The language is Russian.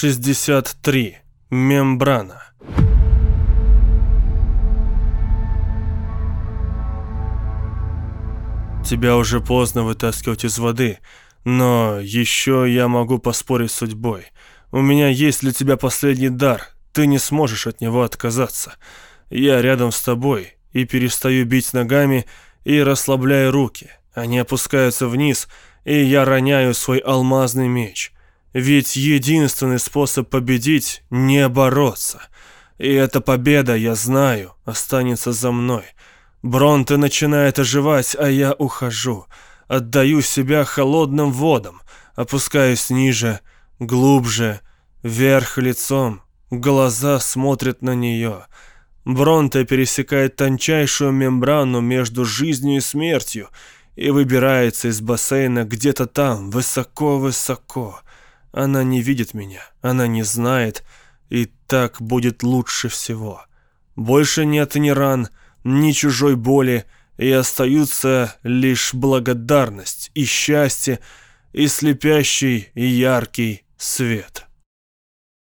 63. Мембрана. Тебя уже поздно вытаскивать из воды, но еще я могу поспорить с судьбой. У меня есть для тебя последний дар, ты не сможешь от него отказаться. Я рядом с тобой и перестаю бить ногами и расслабляю руки. Они опускаются вниз, и я роняю свой алмазный меч. Ведь единственный способ победить — не бороться. И эта победа, я знаю, останется за мной. Бронте начинает оживать, а я ухожу. Отдаю себя холодным водам, опускаюсь ниже, глубже, вверх лицом. Глаза смотрят на нее. Бронте пересекает тончайшую мембрану между жизнью и смертью и выбирается из бассейна где-то там, высоко-высоко. Она не видит меня, она не знает, и так будет лучше всего. Больше нет ни ран, ни чужой боли, и остаются лишь благодарность и счастье, и слепящий и яркий свет.